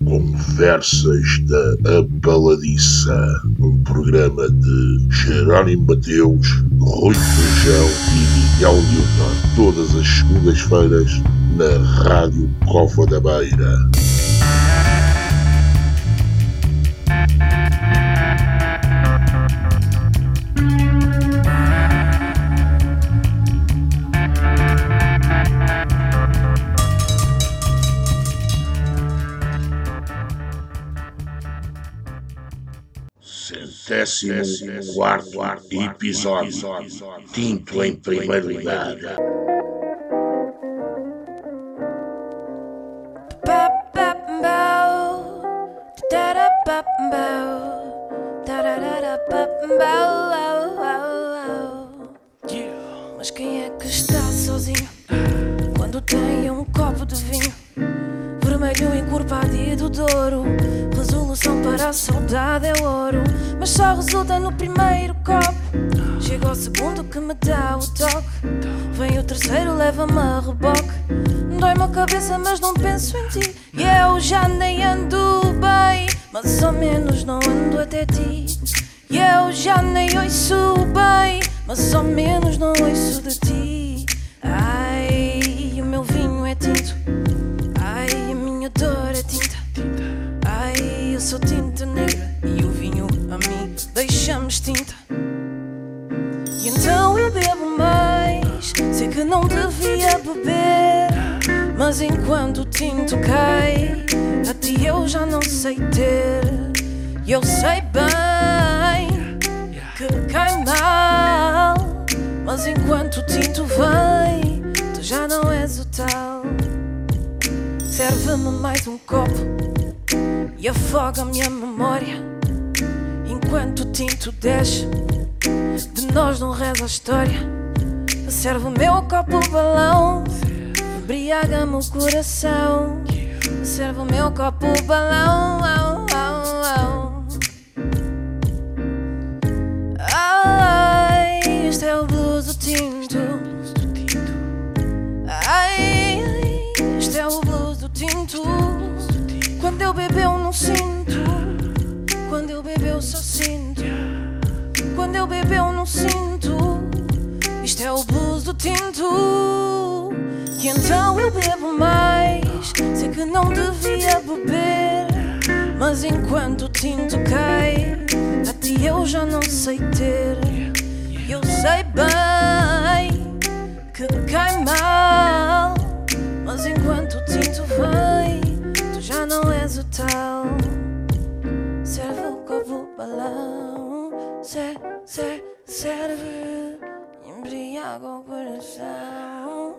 Conversas da Abaladiça, um programa de Jerónimo Mateus, Rui Feijão e Miguel Newton, todas as segundas-feiras na Rádio Cova da Beira. Centésimo quarto episódio, Tinto em primeiro lugar. Mas quem é que está sozinho quando tem um copo de vinho vermelho encorpado e do Douro? Resolução para a saudade é ouro, mas só resulta no primeiro copo. Chega ao segundo que me dá o toque, vem o terceiro, leva-me a reboque. Dói-me a cabeça mas não penso em ti, e eu já nem ando bem, mas ao menos não ando até ti. E eu já nem ouço bem, mas ao menos não ouço de ti. Ai, o meu vinho é tinto, ai, a minha dor é tinta. Ai, eu sou tinta negra e o vinho a mim deixa-me extinta. E então eu bebo mais, sei que não devia beber, mas enquanto o tinto cai, a ti eu já não sei ter. E eu sei bem que cai mal, mas enquanto o tinto vem, tu já não és o tal. Serve-me mais um copo e afoga-me a memória, enquanto o tinto desce, de nós não reza a história. Serve o meu copo balão, embriaga-me o coração. Serve o meu copo balão, ai, este é o blues do tinto. Ai, este é o blues do tinto. Quando eu bebo eu não sinto, quando eu bebo eu só sinto. Quando eu bebo eu não sinto, isto é o blues do tinto. E então eu bebo mais, sei que não devia beber, mas enquanto o tinto cai, a ti eu já não sei ter. Eu sei bem que cai mal, mas enquanto o tinto vem, tu já não és o tal. Serve o copo balão, serve, embriaga o coração.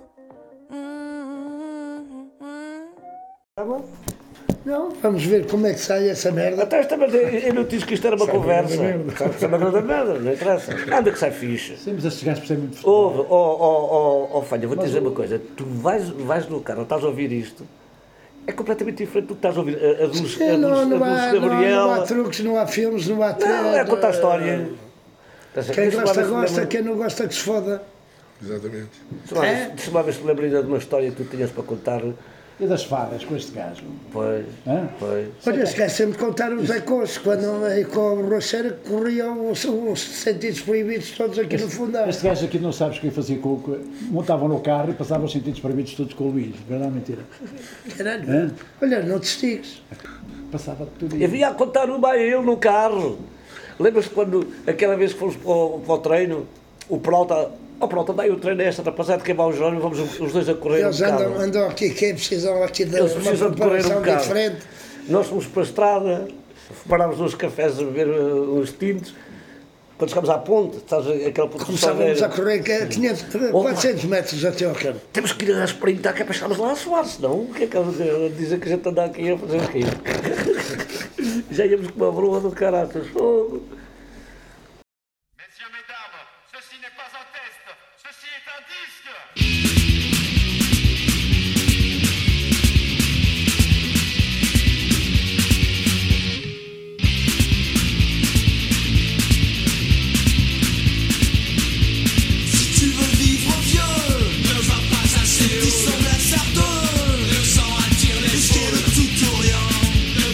Tá bom? Não, vamos ver como é que sai essa merda. Até esta merda, eu não disse que isto era uma conversa. Sai uma grande merda, não interessa. Anda que sai fixe. Sim, mas estes gajos percebem muito. Ouve, Fanha, vou-te dizer uma coisa. Tu vais no carro, estás a ouvir isto, é completamente diferente do que estás a ouvir. A dos Gabriel. Não há truques, não há filmes, não há treta. Não, é contar a história. Quem gosta, quem não gosta que se foda. Exatamente. Deixa-me lá ver se me lembro ainda de uma história que tu tinhas para contar. E das fadas com este gajo? Pois. Olha, este gajo sempre contar os ecos, quando aí com a borracheira corriam os sentidos proibidos todos aqui no fundão. Este gajo aqui não sabes o que fazia montavam no carro e passavam os sentidos proibidos todos com o Luís, verdade ou mentira? Caralho, olha, não te estigues. Passava tudo isso. Eu vinha a contar uma a ele no carro. Lembras-te quando, aquela vez que fomos para o treino, o Peralta, daí o treino é esta, apesar de queimar o Jerónimo, vamos os dois a correr eles um bocado. andam aqui, quem precisam aqui de Eles uma precisam de correr um preparação bocado. diferente. Nós fomos para a estrada, parámos nos cafés a beber uns tintos. Quando chegámos à ponte, estás aquela ponte. Começávamos a correr 500, 400 metros até ao carro. Temos que ir a sprintar, que é para chegarmos lá a suar, senão o que é que elas dizem que a gente anda aqui a fazer o quê? Já íamos com uma broa do caraças. Messieurs, mesdames, ceci n'est pas un test, ceci est un disque. Qui sont la sardone, le sang attire les foules, tout ou rien.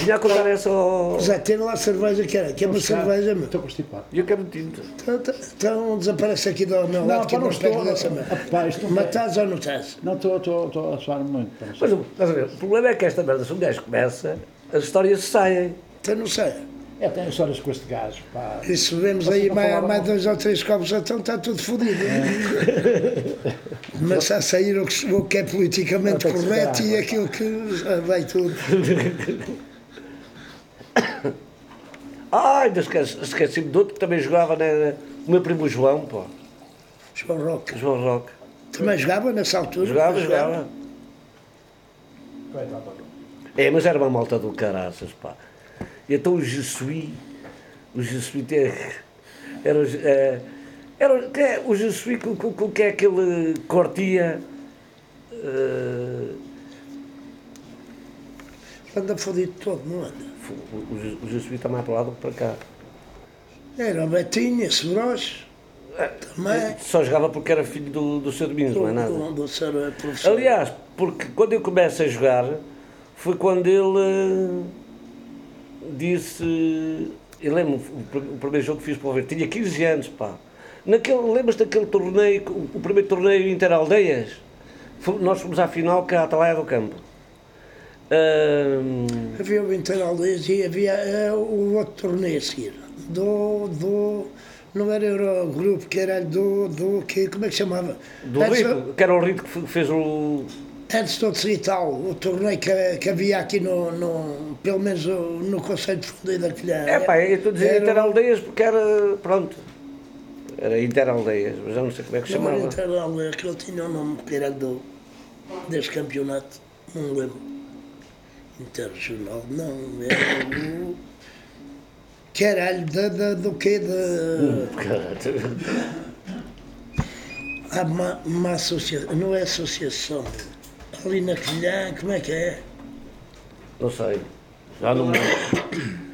Vinha a contar essa ao... Já tem lá a cerveja que era, que é uma cerveja, meu. Estou constipado. E eu quero tinta. Então desaparece aqui do meu lado, que pá, não estou. pego dessa merda. Pá, isto não Mas estás ou não estás? Não, estou a suar muito. Mas estás a ver, o problema é que esta merda, se um gajo começa, as histórias saem. Então não sei. Tenho histórias com este gajo, pá. E se vemos Vocês aí não mais falaram? 2 ou 3 copos, então está tudo fodido. Mas a sair o que é politicamente Não, tem que correto superar, e aquilo que vai tudo. Ainda esqueci-me de outro que também jogava, né? O meu primo João, pô. João Roque. João Roque. Também jogava nessa altura? Jogava. Mas era uma malta do caraças, pá. E então o Jesuí era o Jesuí com que é aquele cortia. Anda fodido todo, não anda? O Jesuí está mais para lá do que para cá. Era o Betinho, esse Broche. Também. Só jogava porque era filho do Sr. Domingos, não é nada. Do senhor professor. Aliás, porque quando eu começo a jogar, foi quando ele disse. Eu lembro o primeiro jogo que fiz para o ver, tinha 15 anos, pá. Lembras-te daquele torneio, o primeiro torneio Interaldeias? Nós fomos à final cá à Atalaia do Campo. Havia o Interaldeias e havia o outro torneio a seguir. Não era Eurogrupo, que era como é que chamava? Do Rito, que era o Rito que fez o... Antes de outro e tal, o torneio que havia aqui pelo menos no Conselho de Fundo daquele ano. eu estou a dizer Interaldeias porque era, pronto, era Interaldeias, mas já não sei como é que se Não chamava. era Interaldeias, que ele tinha um nome que era deste campeonato, não me lembro. Interregional, não, era o... Caralho, do quê? Há uma associação, não é associação, ali na Quilhã, como é que é? Não sei, já não me lembro.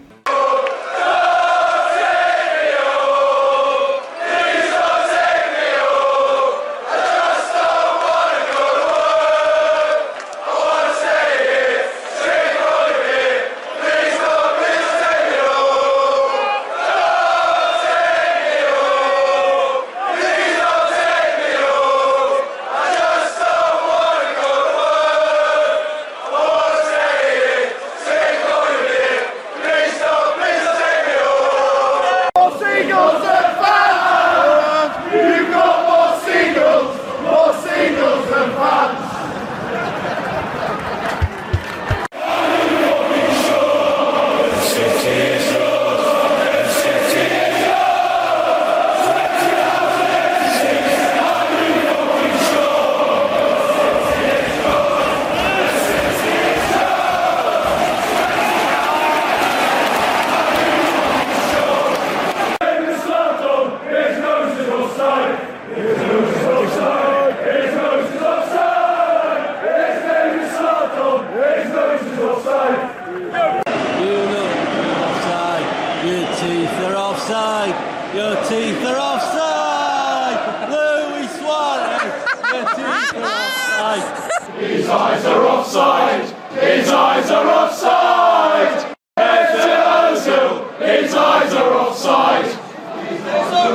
Your teeth are offside! Louis Suarez! Your teeth are offside! His eyes are offside! His eyes are offside! Ezra Ozil! His eyes are offside! His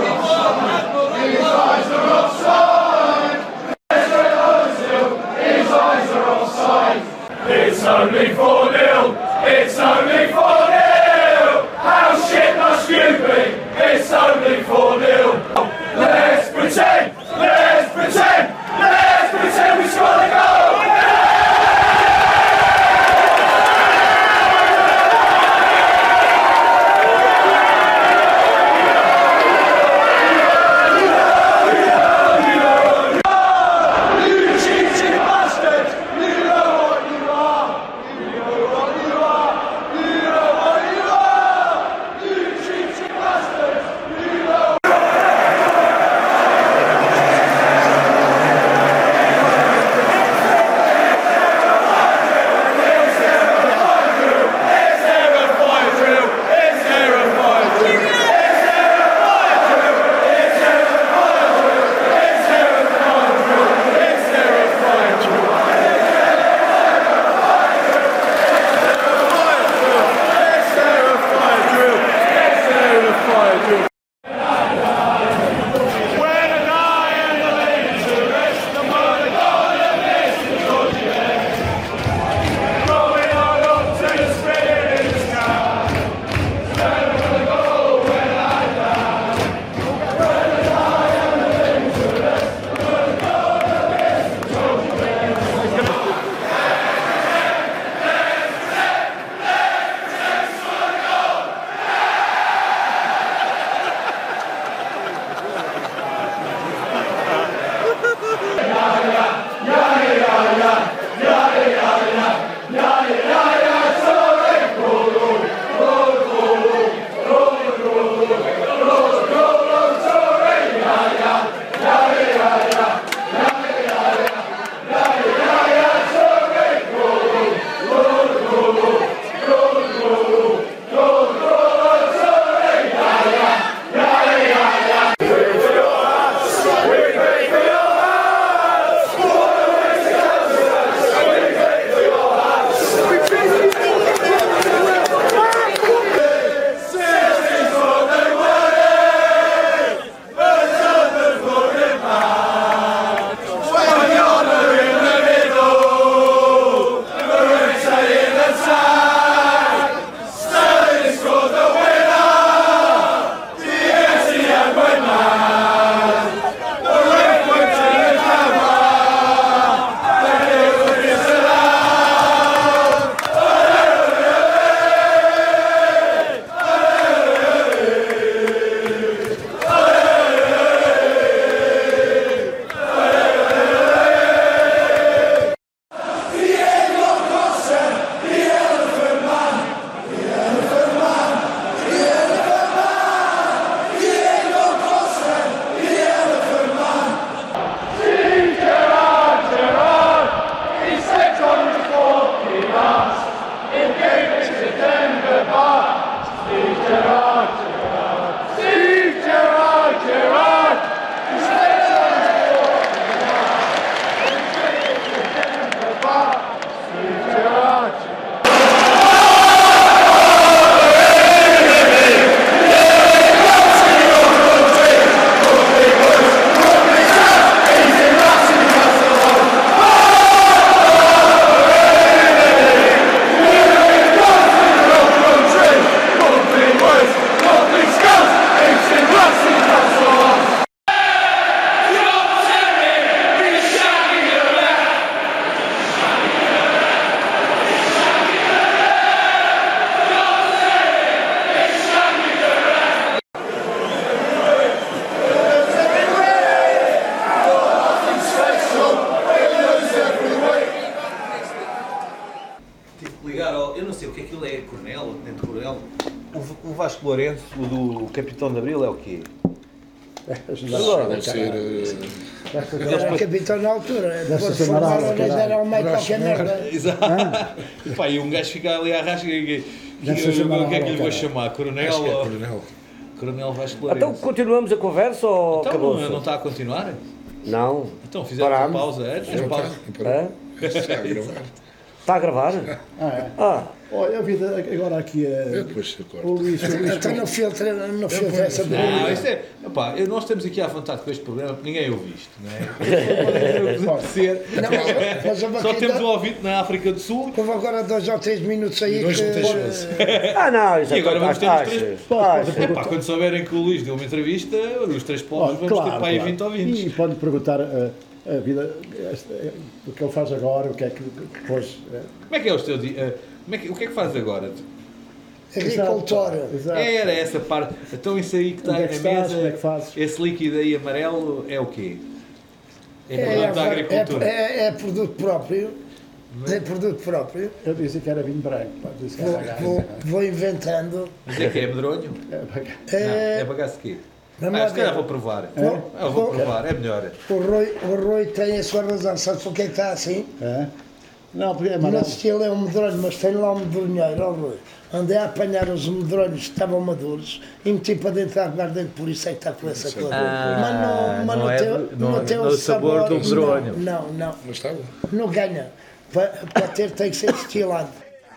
eyes are offside! Ezra Ozil! His eyes are offside! It's only 4-0! It's only 4-0! How shit must you be? It's only 4-0! Let's pretend! Let's pretend! Let's pretend we score the goal! You cheating bastard! You know what you are! You know sei o que aquilo é, coronel ou tenente-coronel. O Vasco Lourenço, o do Capitão de Abril, é o quê? Deve ser. Era capitão na altura. Depois ser formaram, Amaral, eles eram mais qualquer merda. Exato. Pá, e um gajo fica ali à rasca e Deve ser o que é que lhe vou Amaral, chamar? Coronel? Acho que é ou- coronel. Coronel Vasco Lourenço. Então continuamos a conversa ou Então, acabou-se? não está a continuar? Não. Então fizemos uma Parámos. pausa antes. Não pausa. está. Hã? Está a gravar. Está a gravar? É. Ah, Olha, a vida agora aqui Eu depois se corta. o Luís, Então não filtra essa Não, pergunta. isto é. Epá, nós estamos aqui à vontade com este programa porque ninguém ouve isto, não é? Pode ser. Não, mas houve Só aqui temos um do- ouvinte na África do Sul. houve agora 2 ou 3 minutos aí Nós não tens chance. não, isso E agora vamos ter os três. achas. Epá, quando souberem que o Luís deu uma entrevista, os 3 polos vamos ter para aí 20 ouvintes. E pode perguntar a vida, o que ele faz agora, o que é que depois. Como é que é o teu dia? O que é que fazes agora? Agricultor. Exato. Era essa parte. Então isso aí que está Onde é na que estás? mesa, Como é que fazes? esse líquido aí amarelo é o quê? É produto da agricultura. É produto próprio. É produto próprio. Eu disse que era vinho branco, pá, disse que era bagaço. Vou inventando. Mas é que é medronho? Não, é bagaço de quê? Vamos lá Se calhar ver. vou provar. Vou- Eu vou vou- provar, é melhor. O Rui tem a sua razão. Sabe por que é que está assim? É? Não, porque é O nosso amarelo. estilo é um medronho, mas tem lá um medronheiro, ó Rui. Andei a apanhar os medronhos que estavam maduros e meti para dentro da aguardente, por isso é que está com essa cor. Mas não é não tem no o sabor sabor do medronho. Não. Mas está bom. Não ganha. Para ter tem que ser destilado.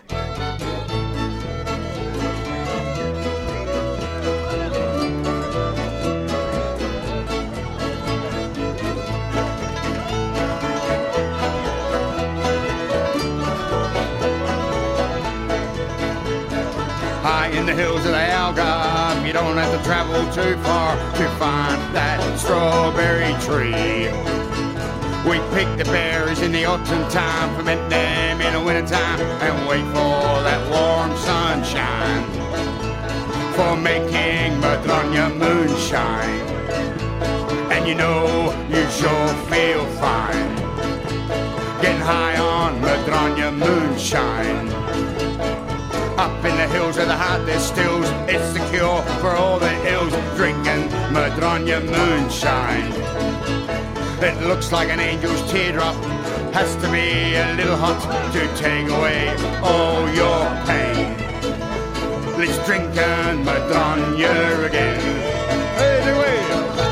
High in the hills of the Algarve, you don't have to travel too far to find that strawberry tree. We pick the berries in the autumn time, ferment them in the winter time, and wait for that warm sunshine for making Madronya moonshine. And you know you sure feel fine getting high on Madronya moonshine. Up in the hills of the heart there's stills, it's the cure for all the ills, drinking Madronya moonshine. It looks like an angel's teardrop, has to be a little hot to take away all your pain. Let's drink and Madronya again. Hey, the way.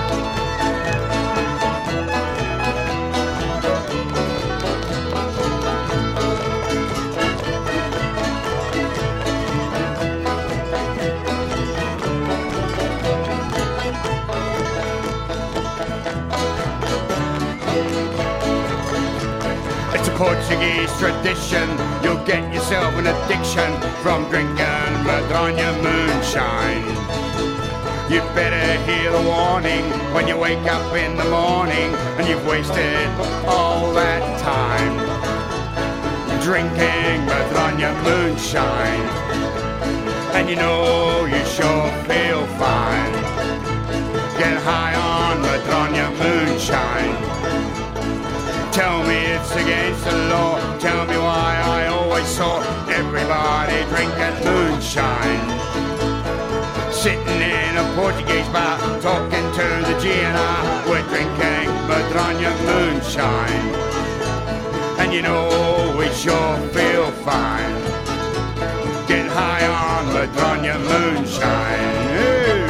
It's a Portuguese tradition. You'll get yourself an addiction from drinking Madronya moonshine. You better hear the warning when you wake up in the morning and you've wasted all that time drinking Madronya moonshine. And you know you sure feel fine. Get high on Madronya moonshine. Tell me it's against the law. Tell me why I always saw everybody drinking moonshine. Sitting in a Portuguese bar, talking to the GNR. We're drinking Madronya moonshine. And you know we sure feel fine. Get high on Madronya moonshine. Hey.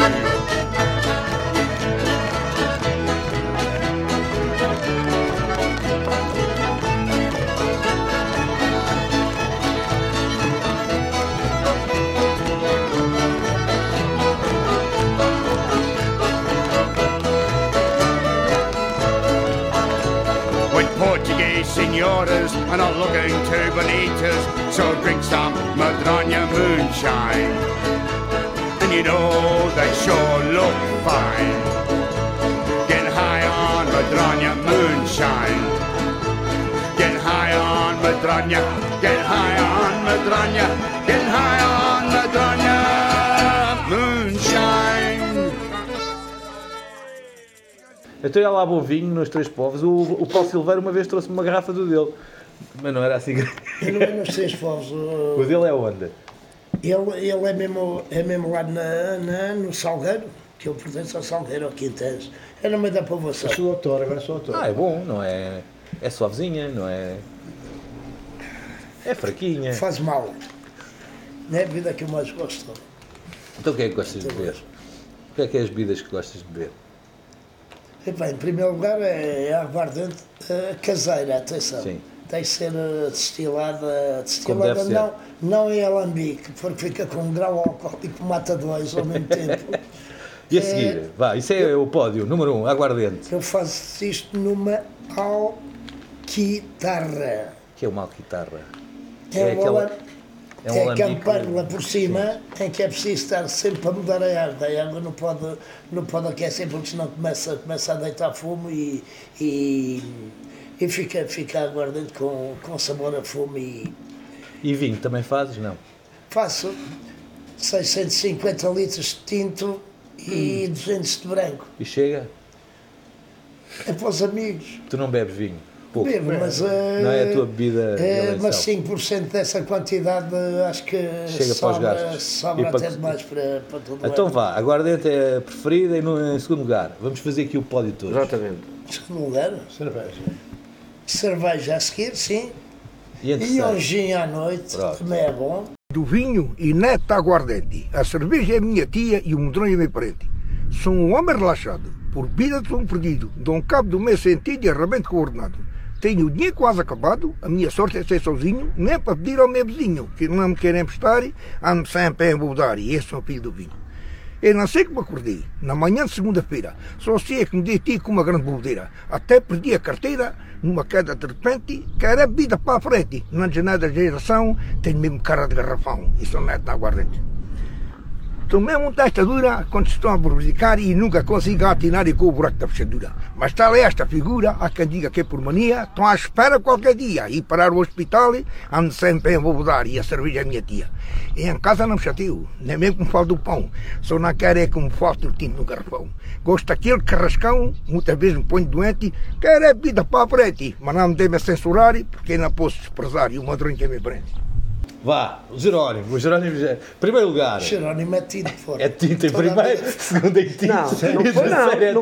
Portuguese senoras are not looking too bonitas, so drink some Madronya moonshine. And you know they sure look fine. Get high on Madronya moonshine. Get high on Madronya. Get high on Madronya. Get high on Madronya moonshine. Então ia lá o vinho nos Três Povos. O Paulo Silveira uma vez trouxe-me uma garrafa do dele. Mas não era assim grande. Eu não sei se fosse. O dele é onde? Ele é mesmo lá no Salgueiro, que eu pertenço ao Salgueiro, ao Quintés. É no meio da povoação. Eu sou autor, agora sou autor. É bom, não é? É suavezinha, não é? É fraquinha. Faz mal. Não é a bebida que eu mais gosto. Então o que é que gostas de beber? O que é as bebidas que gostas de beber? Epá, em primeiro lugar é a aguardente caseira, atenção. Sim. Tem que ser destilada Como deve ser. não em alambique, porque fica com um grau alcoólico, mata dois ao mesmo tempo. E a seguir? Vá, isso é o pódio, número 1, aguardente. Eu faço isto numa alquitarra. Que é uma alquitarra? É a alambique. campanha por cima, em que é preciso estar sempre a mudar a água. A água não pode aquecer, porque senão começa a deitar fumo e fica aguardente com sabor a fumo. E vinho também fazes? Não. Faço 650 litros de tinto e 200 de branco. E chega? É para os amigos. Tu não bebes vinho? Pouco. Bebo, mas Não é a tua bebida de eleição. mas 5% dessa quantidade acho que Chega para os gastos. sobra E para- até demais para todo Então ano. vá, aguardente é a preferida e em segundo lugar. Vamos fazer aqui o pódio todo. Exatamente. Em segundo lugar, Cerveja. cerveja a seguir, sim. E em E terceiro? um gin à noite, Pronto. também é bom. Do vinho e neta aguardente. A cerveja é minha tia e o medronho é meu parente. Sou um homem relaxado. Por vida sou um perdido. Dou um cabo do meu sentido e arrebento coordenado. Tenho o dinheiro quase acabado. A minha sorte é ser sozinho. Nem para pedir ao meu vizinho, que não me querem emprestar. Ando sempre a embobedar. E esse é o filho do vinho. Eu não sei como acordei, na manhã de segunda-feira. Só sei que me dei com uma grande bobedeira. Até perdi a carteira, numa queda de repente, que era vida para a frente. Na janela da geração, tenho mesmo cara de garrafão. E sou neto na aguardente. Estou mesmo um testa dura quando estão a verificar e nunca consigo atinar e com o buraco da fechadura. Mas tal é esta figura, há quem diga que é por mania, estão à espera qualquer dia e parar o hospital, ando sempre a embobedar e a cerveja é minha tia. E em casa não me chateio, nem mesmo que me falte o pão, só não quero é que me falte o tinto no garrafão. Gosto daquele carrascão, muitas vezes me ponho doente, quero é vida para a frente, mas não me deve censurar porque não posso desprezar e o madrinho que me prende. Vá, o Jerónimo. O Jerónimo já... Primeiro lugar. Jerónimo é tinto fora. É tinta em Toda a primeiro, vida. segundo em tinta. Não, não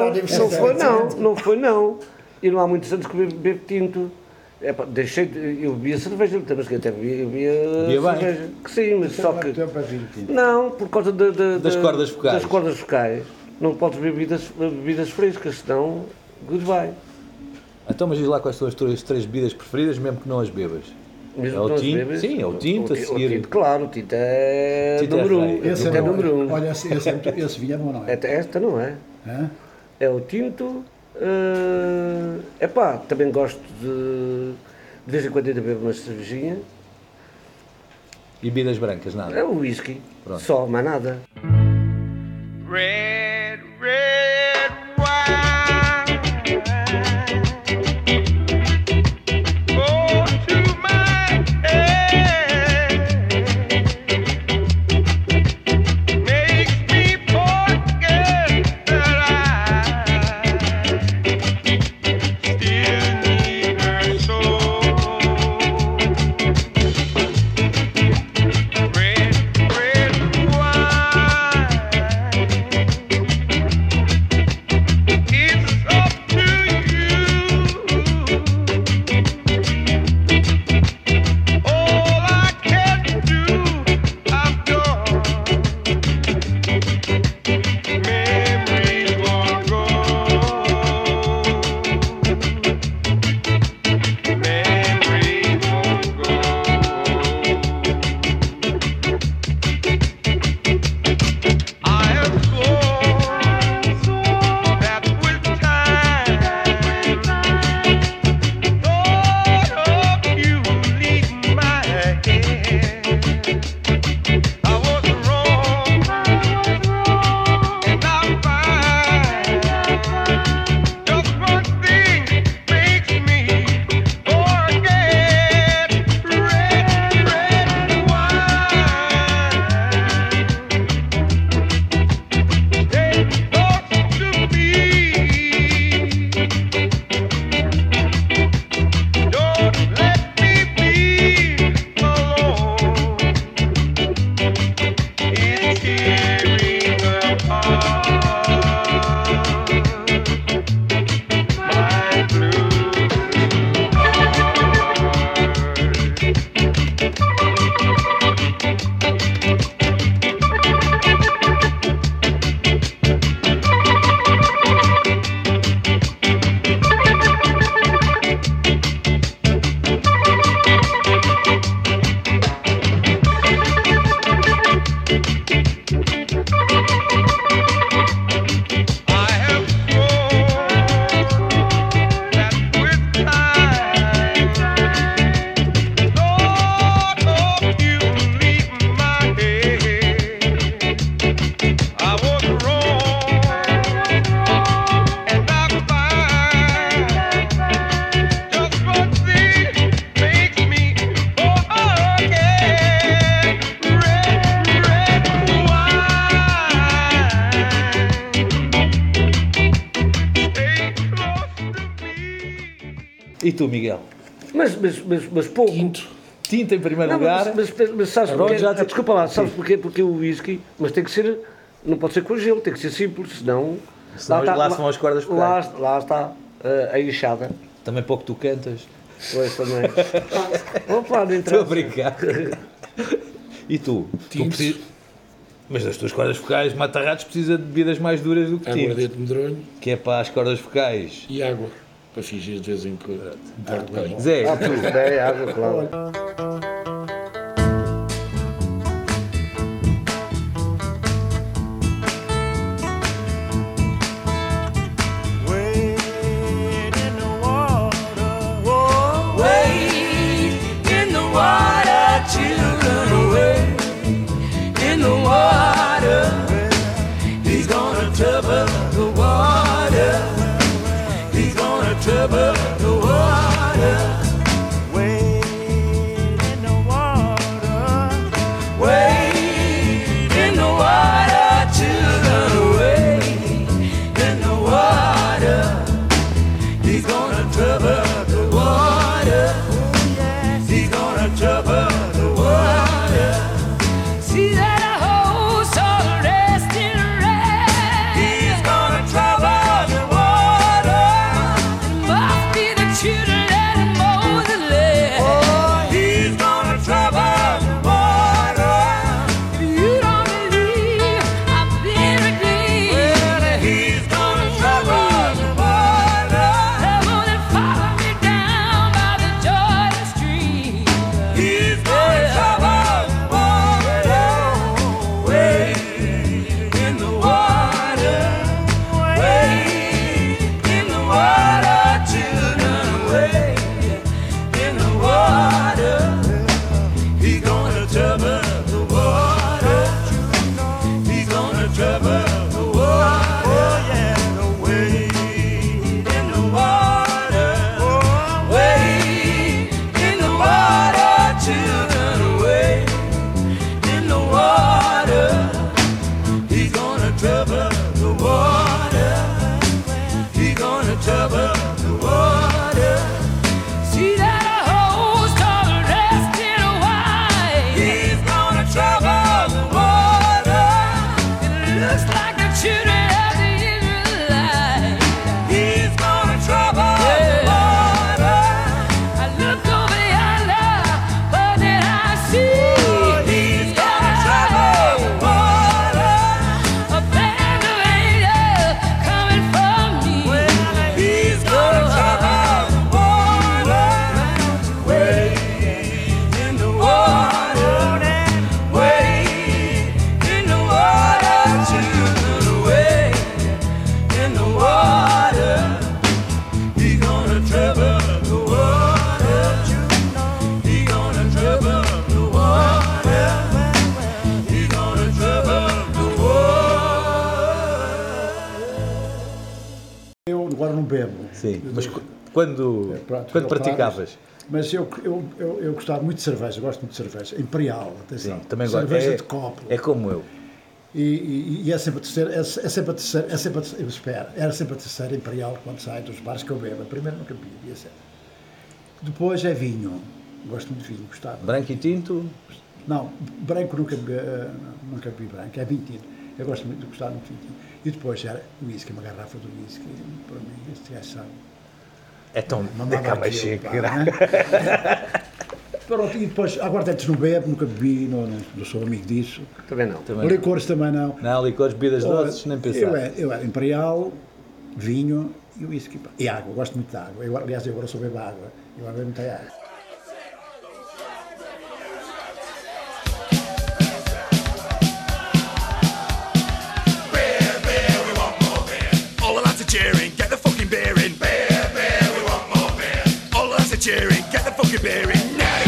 foi não. E não há muitos anos que bebo tinto. Epá, eu bebia cerveja, mas que até bebia cerveja. Que sim, mas só que... Não, por causa Das cordas vocais. Das cordas vocais. Não podes beber bebidas frescas, senão goodbye. Então, mas diz lá quais são as tuas 3 bebidas preferidas, mesmo que não as bebas. Mesmo É o que não as tinto? bebas? Sim, é o tinto a seguir. O tinto, claro, o tinto é Tinto é número 1. rei. O tinto é bom. número 1. Olha, esse vinho é bom, não é? Esta não é. Hã? É o tinto. Epá, também gosto de vez em quando ainda bebo uma cervejinha. E bebidas brancas, nada. É o whisky. Pronto. Só, mais nada. Red, red wine. Go to my head. Makes me forget that I still need her so. Red, red wine. E tu, Miguel? Mas pouco. Tinto em primeiro lugar. Mas sabes porquê? Desculpa lá, sabes porquê? Porque o whisky, mas tem que ser, não pode ser com gelo, tem que ser simples, senão lá são as cordas vocais. Lá está a enxada. Também pouco tu cantas. Pois também. Opa, não estou a brincar. E tu? Mas das tuas cordas vocais, Mata-Ratos precisa de bebidas mais duras do que tinto. Aguardente medronho. Que é para as cordas vocais. E água. Para fingir de vez em quando. Zé. É água, claro. Agora não bebo. Sim, mas quando praticavas? Mas eu gostava muito de cerveja, gosto muito de cerveja. Imperial, atenção. Sim, também cerveja gosto. De copo. É como eu. E é sempre a terceira, era sempre a terceira Imperial quando sai dos bares que eu bebo. A primeira nunca bebia, sempre. Depois é vinho. Gosto muito de vinho, gostava. Branco e tinto? Não, branco nunca bebi branco, é vinho tinto. Eu gosto muito, gostava muito de vinho tinto. E depois era whisky, uma garrafa de whisky, para mim, este gajo sabe. É tão de cama chique, Pronto, e depois, aguardentes não bebo, nunca bebi, não sou amigo disso. Também não. Licores também não. Não, licores, bebidas doces, nem pensar. Eu era Imperial, vinho e whisky. E água, eu gosto muito de água. Aliás, eu agora só bebo água. Eu agora bebo muita água. Cheering, get the fucking beer in. Beer, beer, we want more beer. All the lads are cheering, get the fucking beer in now.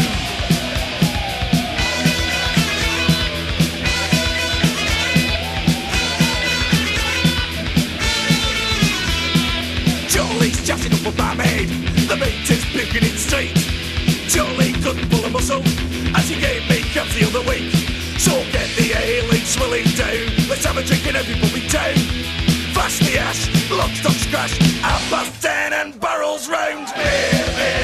Jolie's chatting up a barmaid. The mate is puking it straight. Jolie couldn't pull a muscle as he gave me cups the other week. So get the ale and swilling down. Let's have a drink in every public town. Flash the ash, lock, stock, scratch, 10:30 and barrels round. Beer, beer.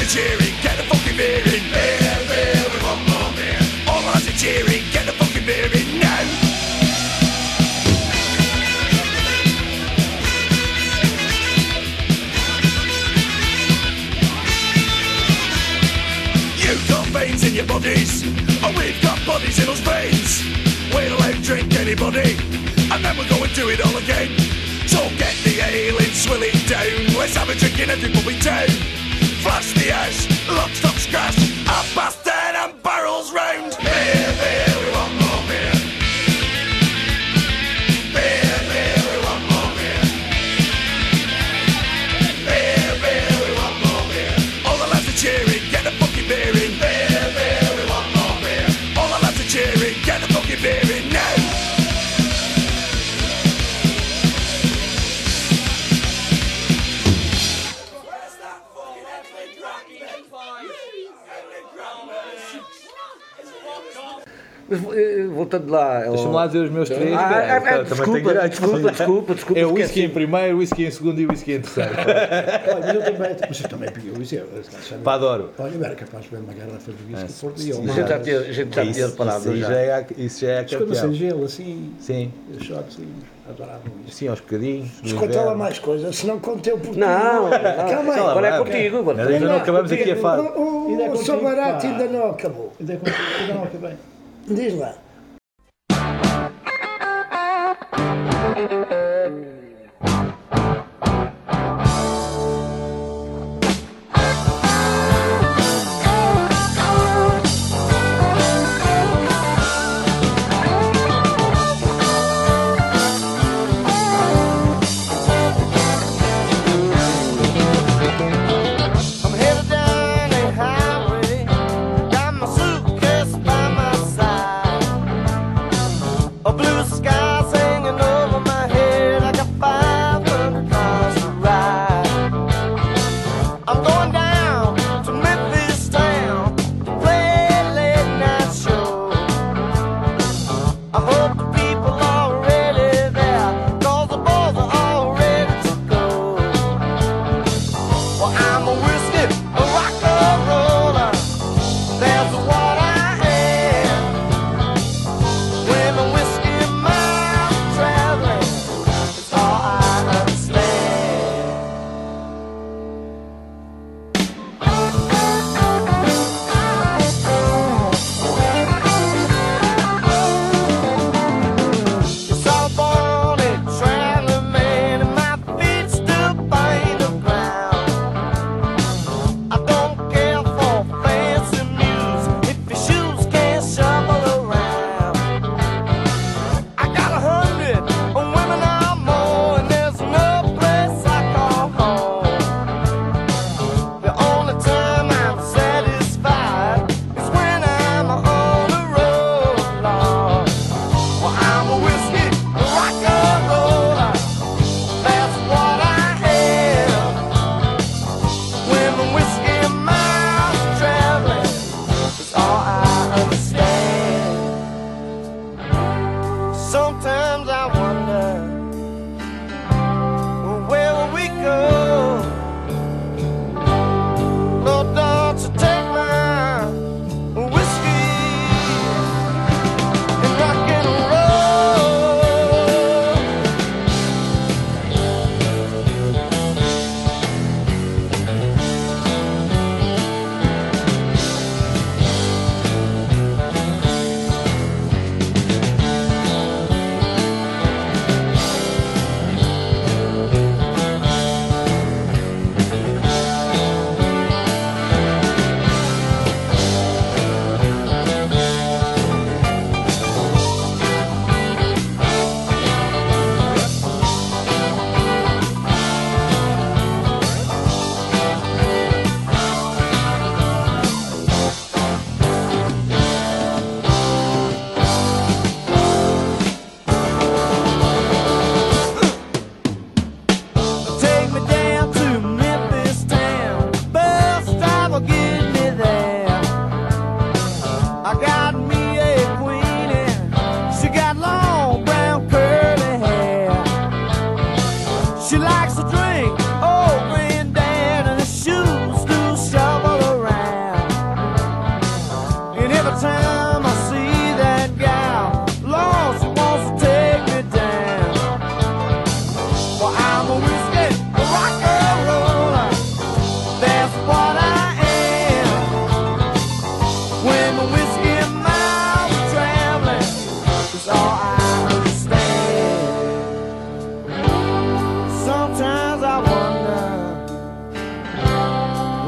cheering, get the fucking beer in. Beer, beer, we want more beer. All the lads are cheering, get the fucking beer in now. You've got veins in your bodies, and we've got bodies in us veins. We'll out-drink anybody, and then we'll go and do it all again. So get the ale and swill it down. Let's have a drink in every pub in town. Flash the ash, lock, stock, scratch. 10:30 and barrels round. Beer, beer, we want more beer. Beer, beer, we want more beer. Beer, beer, we want more beer. All the lads are cheering, get the fucking beer in. Beer, beer, we want more beer. All the lads are cheering, get the fucking beer in now. Mas voltando lá. Deixa-me lá dizer os meus três. Desculpa. É o whisky em primeiro, whisky em segundo e whisky em terceiro. Olha, mas eu também. Mas eu também peguei o whisky. Pá, adoro. Olha, eu era capaz de beber uma garrafa de whisky por dia. A gente já tinha reparado. Isso já é campeão. Quando sem gelo, assim. Sim. Shots, adorava isso. Sim, aos bocadinhos. Mas conta lá mais coisas, se não contei por ti. Não, calma aí. Agora é contigo. Ainda não acabamos aqui a fase. O seu barato ainda não acabou. Ainda não acabei. Diz lá. I'm headed down the highway, got my suitcase by my side.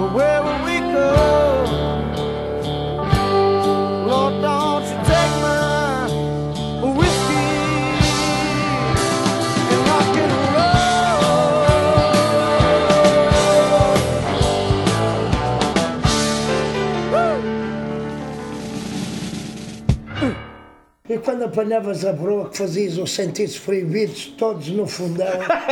But where will we go? Lord, don't you take my whiskey and rock and E quando apanhavas a broa que fazias os sentidos proibidos, todos no fundão.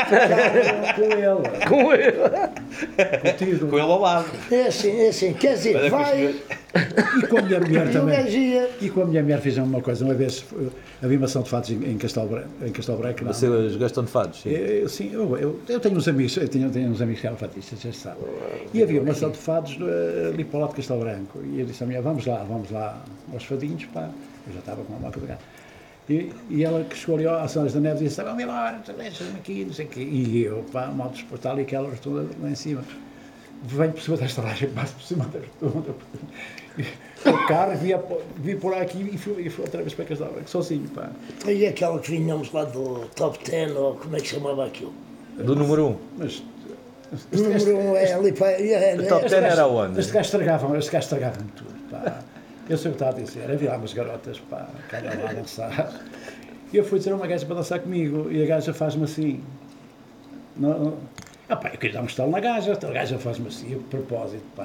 Com ele. Com ele ao lado. É assim, quer dizer, vai. E com a minha mulher também. Gagia. E com a minha mulher fizemos uma coisa. Uma vez havia uma ação de fados em Castelo Branco. Vocês gostam de fados? Sim, eu tenho uns amigos, tenho uns amigos que eram fadistas, já se sabe. E havia uma ação de fados ali para o lado de Castelo Branco. E eu disse à minha, vamos lá aos fadinhos, pá. Eu já estava com uma moca de gato. E ela que chegou ali às Sonas da Neve disse, vamos embora, deixa-me aqui, não sei o quê. E eu, pá, mal desportar ali aquela rotunda lá em cima. Venho por cima da estragem, passo por cima da rotunda. O carro vi por aqui e fui outra vez para Castelo Branco, sozinho, pá. E aquela que vinhamos lá do Top 10, ou como é que chamava aquilo? Do número 1. Mas o número 1 é ali para... O Top 10 era onde? Este gajo estragava-me tudo, pá. Eu sei o que estava a dizer, havia lá umas garotas, pá, que andam lá a dançar. E eu fui dizer a uma gaja para dançar comigo, e a gaja faz-me assim. Não, pá, eu queria dar um estalo na gaja, a gaja faz-me assim, a propósito, pá.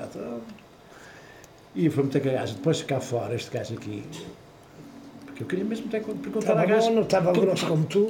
E foi muito a gaja, depois de cá fora, este gajo aqui, porque eu queria mesmo perguntar à gaja... Não estava grosso como tu?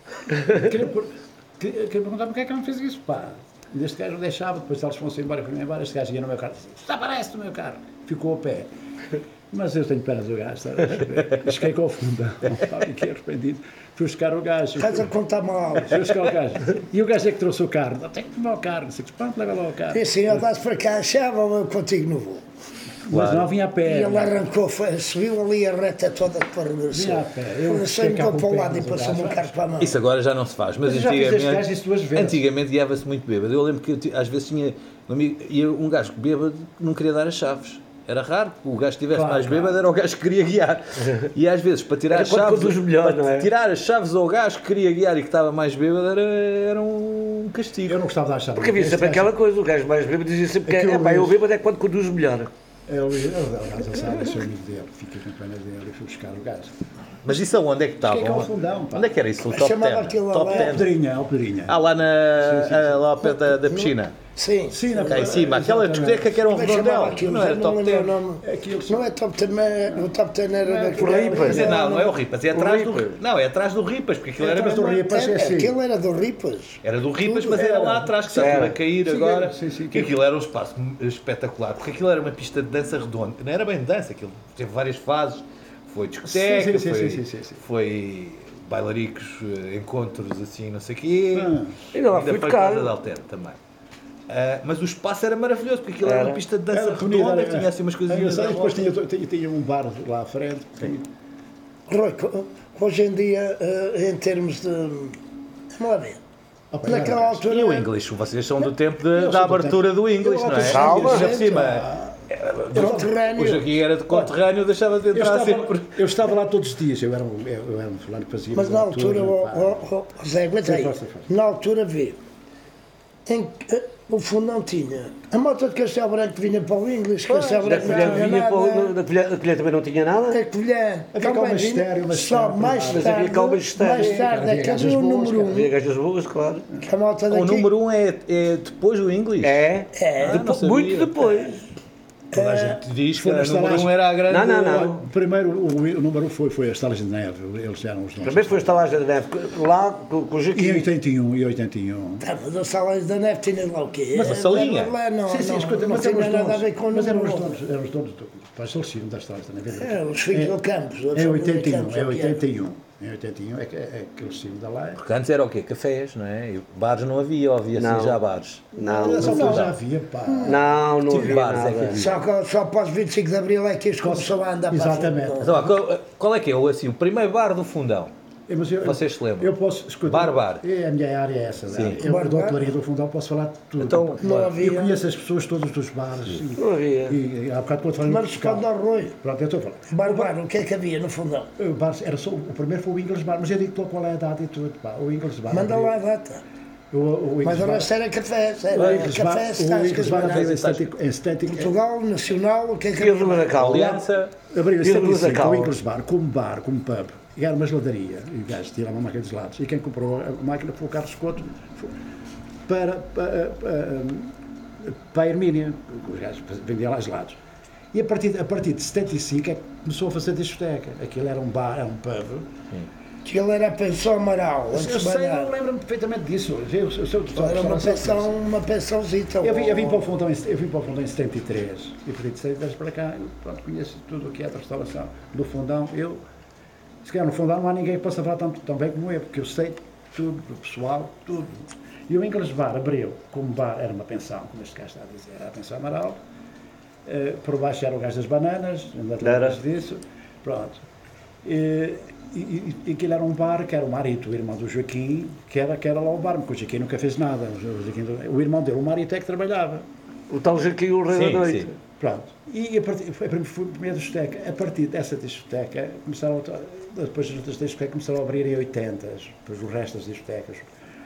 Queria perguntar porque é que ela me fez isso, pá. E este gajo não deixava, depois eles foram-se embora, fui-me embora, este gajo ia no meu carro, disse, desaparece do meu carro, ficou a pé. Mas eu tenho pena do gajo, sabe? Cheguei com o fundão, fiquei arrependido. Fui buscar o gajo. Estás a contar mal. Fui buscar o gajo. E o gajo é que trouxe o carro. Não, tem que tomar o carro. Disse, pronto, leva lá o carro. E assim, eu dás para cá, achava contigo no voo. Mas não vinha a pé. E ele arrancou, subiu ali a reta toda para regressar. Vinha a pé. Eu saí para o lado e passou-me o carro para a mão. Isso agora já não se faz, mas antigamente guiava-se muito bêbado. Eu lembro que às vezes tinha um gajo bêbado que não queria dar as chaves. Era raro que o gajo estivesse mais bêbado, era o gajo que queria guiar. E às vezes, para tirar as chaves, tirar as chaves ao gajo que queria guiar e que estava mais bêbado era um castigo. Eu não gostava de dar chaves. Porque havia sempre aquela coisa, o gajo mais bêbado dizia sempre que o bêbado é quando conduz melhor. O gajo sabe, sou amigo dele, fica com pena dele e fui buscar o gajo. Mas isso aonde é que estava? Onde é que era isso? O Top 10? Top 10. Pedrinha. Lá ao pé da piscina. Sim, cá em cima, aquela discoteca que era um redondel, não era Top 10. Não é Top 10, o Top 10 era o Ripas. Não é o Ripas, é atrás do... Não, é atrás do Ripas, porque aquilo era mesmo do Ripas. Aquilo era do Ripas. Era do Ripas, mas era lá atrás, que está tudo a cair agora. Que aquilo era um espaço espetacular, porque aquilo era uma pista de dança redonda, não era bem dança, aquilo teve várias fases, foi discoteca, foi bailaricos, encontros assim, não sei o quê, ainda foi casa de Altero também. Mas o espaço era maravilhoso, porque aquilo era uma pista de dança redonda, tinha assim umas coisinhas. Depois tinha um bar lá à frente. Rui, hoje em dia, em termos de... Vamos lá ver. Naquela altura... E o English, vocês são do tempo da abertura do English, não é? Salva! Já por cima. Hoje aqui era de conterrâneo, deixava de entrar sempre. Eu estava lá todos os dias, eu era um fulano que fazia. Mas na altura, Zé, aguenta aí, na altura veio. O fundão tinha a moto de Castelo Branco que vinha para o Inglês, Castelo Branco não tinha nada. A colher também não tinha nada? A colher só mais tarde é que havia o número 1. Havia gajas boas, claro. O número 1 é depois do Inglês? É, muito depois. Toda a gente diz que o número 1 era a grande... Não. Primeiro, o número 1 foi a estalagem de neve, eles eram os nossos. Primeiro foi a estalagem de neve, lá com o Joaquim. Em 81. Mas a estalagem da neve tinha lá o quê? Mas a salinha? Sim, escuta, não tinha nada a ver com o número 1. Eram os donos, eles faleciam da estalagem da neve. Os filhos do Campos. Em 81. Em 81 é que eles saíram da lá. Porque antes era o quê? Cafés, não é? E bares não havia, ou havia assim já bares? Não já havia, pá. Não havia bares, nada. é que havia. Só após 25 de Abril é que isto começou a andar para a frente. Exatamente. Então, qual é que é o primeiro bar do Fundão? Vocês se lembram? Eu posso escutar. Bar. A minha área é essa. Sim. Eu dou a hotelaria do Fundão, posso falar de tudo. Então, eu conheço as pessoas todas dos bares. Não havia. E há bocado quando falei Mas responde ao Rui. Pronto, eu estou a falar. Bar, o que é que havia no Fundão? O primeiro foi o Inglês Bar, mas eu digo qual é a data e tudo. Pá. O Inglês Bar. Manda lá a data. Mas o resto era café, café, tascas, estético. Portugal, Nacional, o que é que Pedro Maracal. Aliança. Abriu o Ingles Bar, como pub, e era uma geladaria, e o gajo tirava uma máquina de gelados, e quem comprou a máquina foi o Carlos Couto para a Hermínia, os gajos vendiam lá gelados. E a partir de 75 é que começou a fazer discoteca. Aquilo era um bar, era um pub. Aquilo era a Pensão Amaral. Eu lembro-me perfeitamente disso. Era uma pensãozita. Eu vim para o Fundão em 73. E por de 73 para cá, pronto, conheço tudo o que é da restauração. Do Fundão, se calhar no Fundão não há ninguém que possa falar tão bem como eu, porque eu sei tudo, do pessoal, tudo. E o Ingles Bar abriu, como bar era uma pensão, como este gajo está a dizer, era a Pensão Amaral. Por baixo era o gajo das bananas, ainda lembras disso. Pronto. E aquilo era um bar, que era o Marito, o irmão do Joaquim, que era lá o bar, porque o Joaquim nunca fez nada. O irmão dele, o Marito, é que trabalhava. O tal Joaquim, o rei da noite. Sim. Pronto. E foi a primeira discoteca. A partir dessa discoteca, depois as outras discotecas começaram a abrir em 80, depois o resto das discotecas.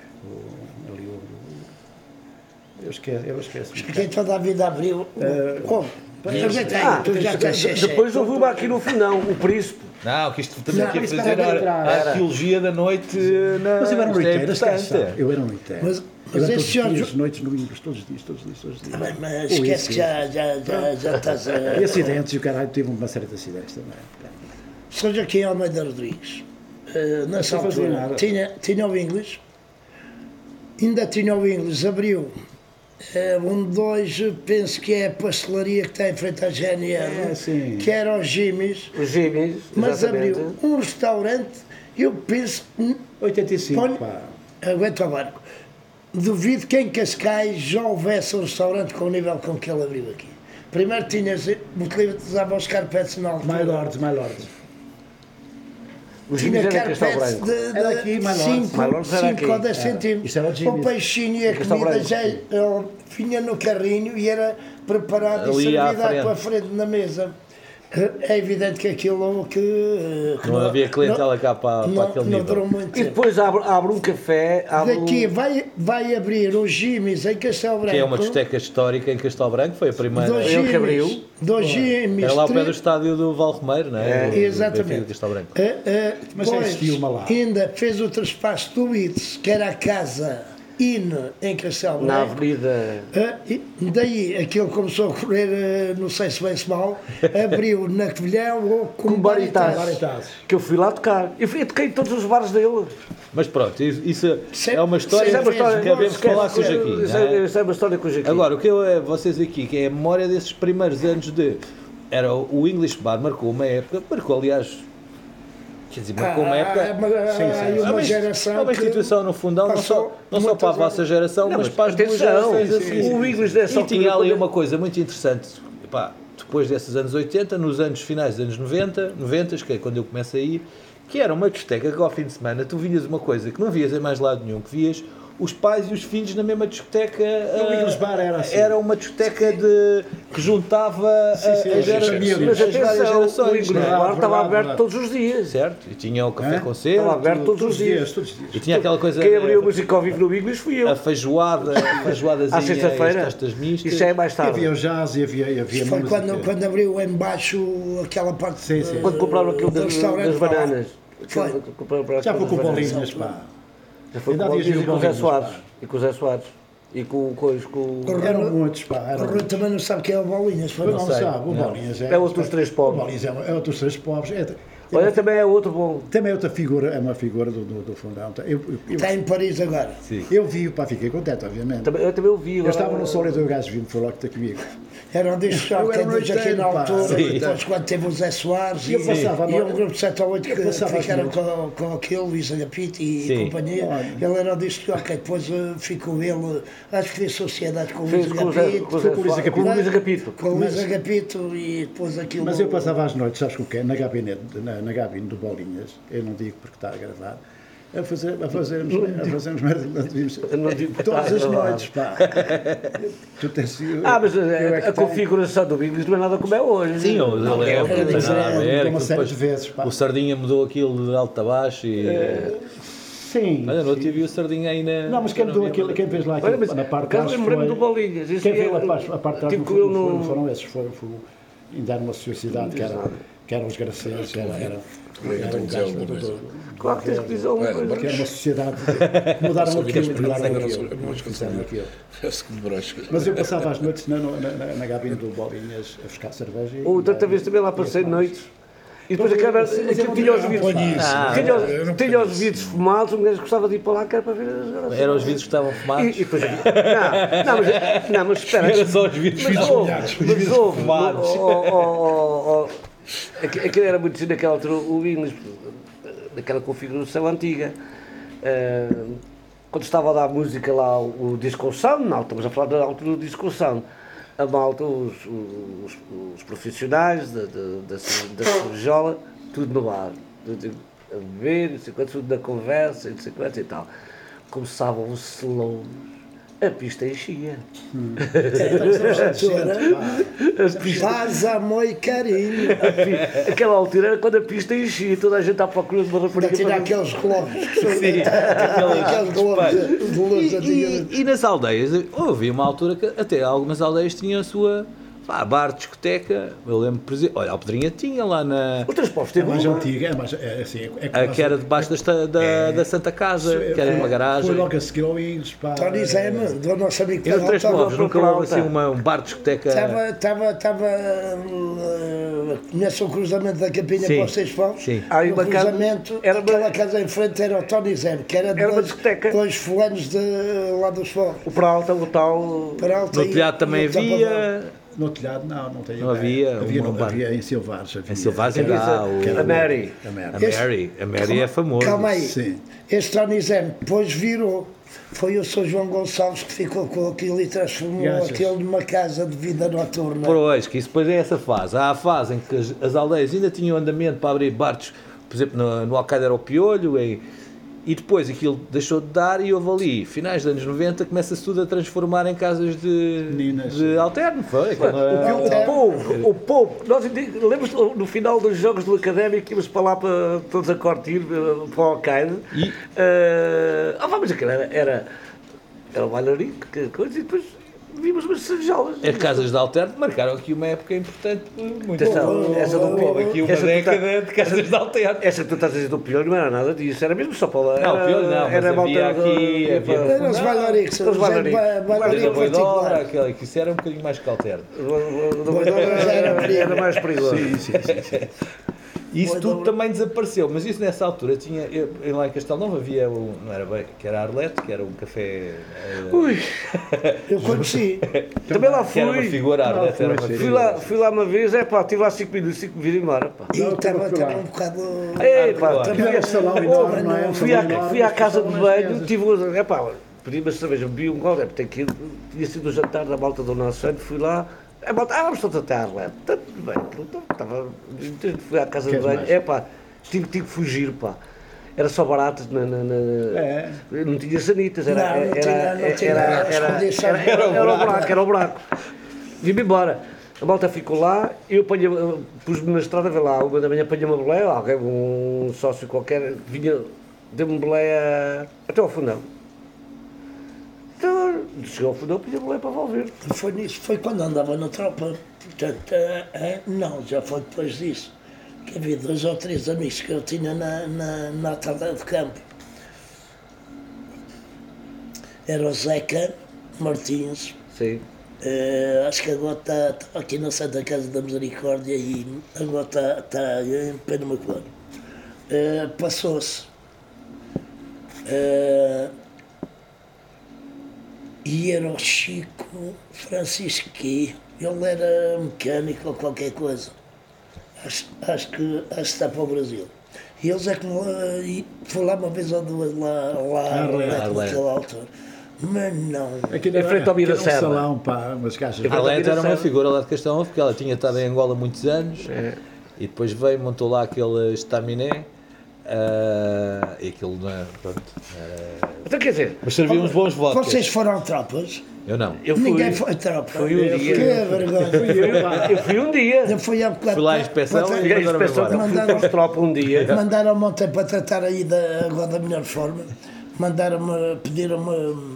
Eu esqueço. Porque toda a vida abriu. Como? Depois houve uma aqui no Fundão, o Príncipe. Não, que isto estamos aqui a fazer a arqueologia da noite na. Mas eu era um noiteiro, eu era um noiteiro. Mas esse senhor. Noites no Ingles, todos os dias. Mas esquece que já estás a. E acidentes, e o caralho teve uma série de acidentes também. Sr. Joaquim Almeida Rodrigues, nessa altura, tinha o Ingles, ainda tinha o Ingles, abriu. Penso que é a pastelaria que está em frente à GNR, que era o Jimmy's. O Jimmy's, mas abriu um restaurante, eu penso... 85, aguento o barco. Duvido que em Cascais já houvesse um restaurante com o nível com que ele abriu aqui. Primeiro tinhas, utilizava os carpetes na altura. My Lords. O Jimmy's era Castelo Branco. Era aqui, 5 ou 10 centímetros. O peixinho e a comida já vinha no carrinho e era preparado e servido para a frente na mesa. É evidente que aquilo que não havia clientela cá para aquele nível. Não durou muito tempo. E depois abre um café. Daqui vai abrir o Jimmy's em Castelo Branco. Que é uma discoteca histórica em Castelo Branco, foi a primeira. Ele que abriu. Do Jimmy's. Era lá ao pé do estádio do Valromero, não é? Exatamente. Castelo Branco. Mas existiu uma lá. Ainda fez o traspasso do ITS, que era a casa em Castelo Branco. Na avenida. Daí aquilo começou a correr, não sei se bem se mal, abriu na Covilhão ou com Baritazes. Que eu fui lá tocar. Eu toquei em todos os bares dele. Mas pronto, isso é uma história que devemos falar com o Joaquim. Isso é uma história com o Joaquim. Agora, o que vocês aqui, que é a memória desses primeiros anos era o English Bar, marcou uma época, aliás. Quer dizer, marcou uma época. Uma geração. Uma instituição no Fundão, não só para a vossa geração, mas para as duas gerações. O English dessa altura. E tinha ali uma coisa muito interessante. Depois desses anos 80, nos anos finais dos anos 90, que é quando eu começo a ir, que era uma discoteca que ao fim de semana tu vinhas uma coisa que não vias em mais lado nenhum, que vias os pais e os filhos na mesma discoteca. O Ingles Bar era assim. Era uma discoteca que juntava as gerações. O Ingles Bar estava aberto todos os dias. Certo, e tinha o café concerto. Estava aberto todos os dias. E tinha aquela coisa. Quem abriu a música ao vivo no Ingles fui eu. A feijoadas à sexta-feira. Festas mistas. Isso é mais tarde. Havia o jazz e havia foi quando abriu embaixo aquela parte. Quando compraram aquilo das bananas. Já foi com bolinhas, pá. Já foi com o Zé Soares. E com o Zé Soares. E com eram muitos, pá. O Rui também não sabe quem é o Bolinhas. Não sabe, o Bolinhas é outro dos três pobres. O Bolinhas é outro dos três pobres. Olha, também é outro bom. Também é outra figura, é uma figura do Fundão. Está em Paris agora. Sim. Eu vi, pá, fiquei contente, obviamente. Eu também o vi. Eu estava no sólido e o gajo viu-me, foi logo que está comigo. Era um disco que andamos aqui na altura, depois quando teve o Zé Soares e um grupo de 7 ou 8 que ficaram com aquele, Luís Agapito e companhia. Ele era um disco que depois ficou ele, acho que fez sociedade com o Luís Agapito. Com o Luís Agapito e depois aquilo. Mas eu passava as noites, sabes com o quê? Na gabine do Bolinhas, eu não digo porque está a gravar, a fazermos merda que não devíamos todas as noites, pá. Mas a configuração do Ingles não é nada como é hoje. Sim, eu lembro. Uma série de vezes, pá. O Sardinha mudou aquilo de alto a baixo e... Sim. Olha, não tive o Sardinha aí na... Não, mas quem fez lá aquilo, na parte de trás lembrei-me do Bolinhas. Quem fez a parte de trás não foram esses, ainda era uma sociedade que eram os graceses, era o gajo do... Claro que tens que dizer alguma coisa. Que era uma sociedade, mudaram aquilo. Mas eu passava as noites na gabina do Bolinhas a buscar cerveja. Tanta vez também lá passei noites. E depois tinha os vidros. Tinha os vidros fumados, um gajo gostava de ir para lá, que era para ver as garotas. Eram os vidros que estavam fumados? E depois, não, mas espera. Era só os vidros fumados. Mas houve. Aquilo era muito naquela altura, o Inês, naquela configuração antiga. Quando estava a dar música lá, o Disco Sound, não, estamos a falar da altura do Disco Sound. A malta, os profissionais da cervejola, tudo no bar, a beber, não sei quanto, tudo na conversa, não sei quanto e tal. Começavam os slows, a pista enchia. Faz amor e carinho. Aquela altura era quando a pista enchia, toda a gente à procura de uma rapariga. Tirar aqueles globos. Aqueles globos de e nas aldeias, houve uma altura que até algumas aldeias tinham a sua bar, discoteca. Eu lembro, por exemplo, olha, a Pedrinha tinha lá na... O transporte é mais antiga, que era debaixo da Santa Casa, que era uma garagem. Foi logo a seguir ao Ilhos, pá. Tony Zé, do nosso amigo Pedro. E no nunca houve assim um bar, discoteca... Estava... Conhece o cruzamento da Capinha para os 6 Fogos? Sim. O cruzamento, aquela casa em frente era o Tony Zé, que era dois fulanos lá dos Fogos. O Peralta, o tal... No telhado também havia... No telhado não havia. Havia em Silvares. Em Silvares ainda há a Mary. A Mary é famosa. Calma aí. Sim. Este Tony Zé depois virou. Foi o Sr. João Gonçalves que ficou com aquilo e transformou aquilo numa casa de vida noturna. Pois, que isso depois é essa fase. Há a fase em que as aldeias ainda tinham andamento para abrir bares, por exemplo, no Alcaide era o Piolho, e depois aquilo deixou de dar e houve ali, finais dos anos 90, começa-se tudo a transformar em casas de alterno. Foi? O povo, nós lembras no final dos jogos do Académico, íamos para lá para todos a cortir, para o Alcaide. Mas aquilo era o bailarico, coisa, e depois vimos umas cervejolas. As casas de alterno marcaram aqui uma época importante. Muito essa do Piolho. Aqui uma década de casas de alterno. Essa que tu estás a dizer do Piolho não era nada disso, era mesmo só para lá. Não, o Piolho não, mas havia aqui... Eram os bailaricos. Os bailaricos. Aquele que isso era um bocadinho mais que alterno. Era mais perigoso. Sim. Isso tudo também desapareceu, mas isso nessa altura tinha, lá em Castelnovo havia não era bem, que era a Arlete, que era um café... eu conheci. Também lá fui. Era uma figura, a Arlete era uma figura. Fui lá uma vez, estive lá 5 minutos, 5 me vir embora, pá. E estava um bocado... Fui à casa de banho, pedi uma cerveja, bebi um gol, tinha sido o jantar da malta do nosso ano, fui lá, vamos todos até à Arlete, tudo bem, fui à casa de banho, tive que fugir, pá. Era só baratas, não tinha sanitas, era o buraco. Vim-me embora. A malta ficou lá, eu pus-me na estrada, lá, 1 da manhã apanhei uma boleia, um sócio qualquer, deu-me boleia até ao fundão. Então, chegou ao fundão, pedi a boleia para Valver. Foi quando andava na tropa, portanto, não, já foi depois disso. Que havia 2 ou 3 amigos que eu tinha na taberna de campo. Era o Zeca Martins. Sim. Acho que agora está aqui na Santa Casa da Misericórdia e agora está em Penamacor. Passou-se. E era o Chico Francisqui. Ele era mecânico ou qualquer coisa. Acho que está para o Brasil. E eles é que foi lá uma vez ou duas naquela altura. Mas não. Em frente ao Miracema. Um salão, pá, umas caixas. A Arlete era uma figura lá de Castelnovo, porque ela tinha estado em Angola muitos anos e depois veio, montou lá aquele estaminé e aquilo, pronto. Então quer dizer, mas servia uns bons vodkas. Vocês foram tropas? Eu não. Ninguém foi tropa. Foi um dia. Que vergonha. Eu fui um dia. Eu fui há bocado. Fui lá à inspeção E a inspeção que fomos tropa um dia. Mandaram-me ontem para tratar aí agora da melhor forma. Pediram-me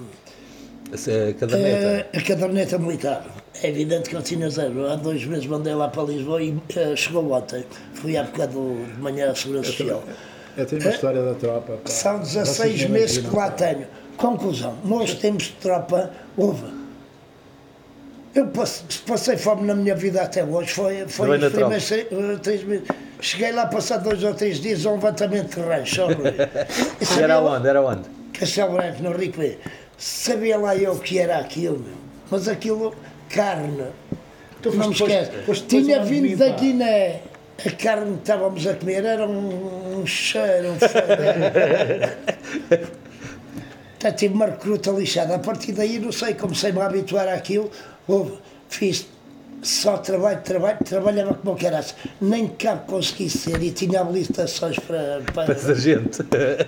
a caderneta militar. É evidente que eu tinha zero. Há 2 meses mandei lá para Lisboa e chegou ontem. Fui há bocado de manhã à Segurança Social. Eu tenho uma história da tropa. Pá. São 16 meses que lá tenho. Conclusão, nós temos de tropa, houve. Eu passei fome na minha vida até hoje, foi os primeiros 3 meses. Cheguei lá a passar 2 ou 3 dias a um levantamento de rancho. Era onde? Castelo Branco, no Rico B. Sabia lá eu o que era aquilo, meu. Mas aquilo, carne, não me esquece. Tinha vindo da Guiné. A carne que estávamos a comer era um cheiro, Até tive uma recruta lixada. A partir daí, não sei, comecei-me a habituar àquilo. Fiz só trabalhava como que era. Nem cá consegui ser e tinha habilitações para sargento.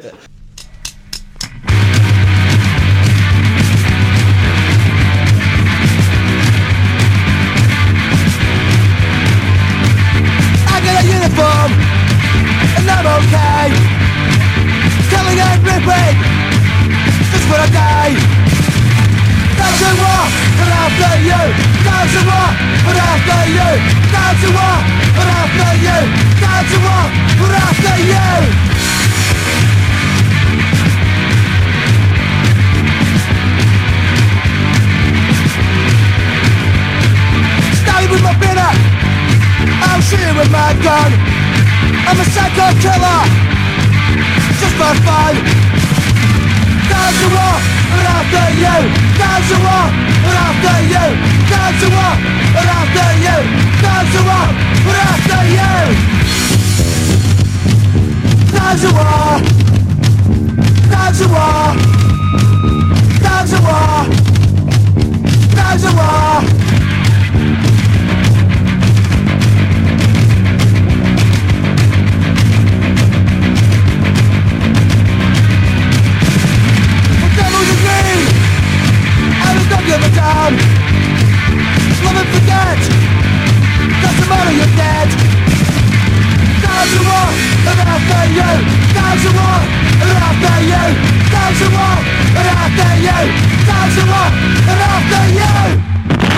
Uniform, and I'm okay. Telling everything, just for a day. Down to war, but after you. Down to war, but after you. Down to war, but after you. Down to war, but after you. Starting with my bitter. I'm shooting with my gun. I'm a psycho killer, just for fun. Down to war, but after you. Down to war, but after you. Down to war, but after you. Down to war, but after you. Down to war. Down to war. Down to war. Down to war. Give a damn. Love and forget. Doesn't matter, you're dead. Down to war, and after you. Down to war, and after you. Down to war, and after you. Down to war, and after you.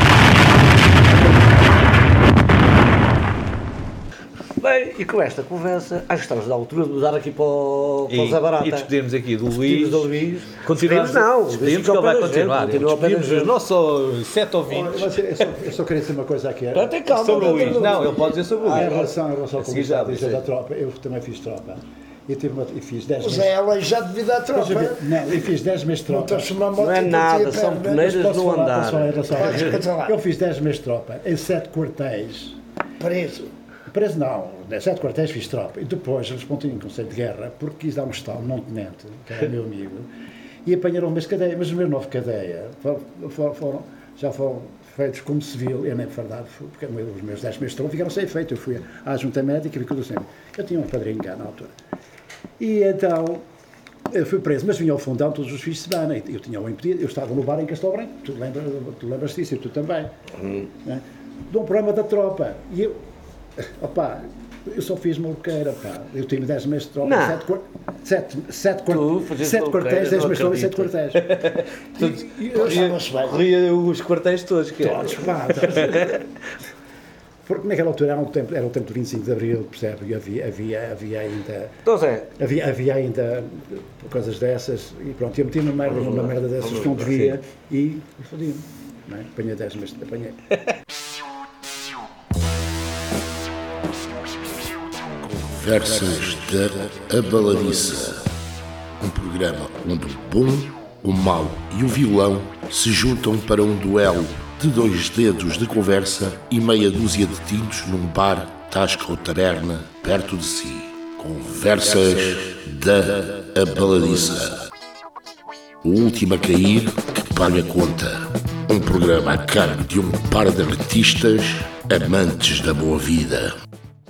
Bem, e com esta conversa, acho que estamos na altura de mudar aqui para o Zé Barata. E despedimos aqui do Luís. Continuamos não. Despedimos que ele vai continuar. Despedimos os nossos 7 ouvintes. Eu só queria dizer uma coisa aqui. Sobre o Luís. Não, ele pode dizer sobre o Luís. Em relação ao que dizer da tropa, eu também fiz tropa. E fiz 10 meses. Mas é ela já devido à tropa. Não, eu fiz 10 meses de tropa. Não é nada, são peneiras no andar. Eu fiz 10 meses de tropa em 7 quartéis. Preso não, 7 quartéis fiz tropa. E depois respondi em conselho de guerra, porque quis dar um estalo num tenente, que era meu amigo, e apanharam uma cadeia, mas os meus 9 cadeia já foram feitos como civil, eu nem verdade fui, porque os meus 10 meses de tropa ficaram sem efeito. Eu fui à junta médica e tudo sempre. Eu tinha um padrinho cá na altura. E então, eu fui preso, mas vinha ao fundão todos os fins de semana. Eu tinha um impedido, eu estava no bar em Castelo Branco, tu lembras disso, e tu também. Né? De um programa da tropa. E eu, eu só fiz maluqueira, pá. Eu tive 10 meses de tropa, 7 quartéis, 10 meses de tropa e 7 quartéis. Corria os quartéis todos, que todos, pá. Porque naquela altura era o tempo do 25 de Abril, percebe? E havia ainda... Então, Zé. Havia ainda coisas dessas, e pronto, eu meti numa merda dessas que não devia, e fodi-me. Apanhei 10 meses, apanhei. Conversas da Abaladiça, um programa onde o bom, o mau e o violão se juntam para um duelo de 2 dedos de conversa e meia dúzia de tintos num bar, tasca ou taberna perto de si. Conversas da Abaladiça. O último a cair que paga a conta. Um programa a cargo de um par de artistas amantes da boa vida.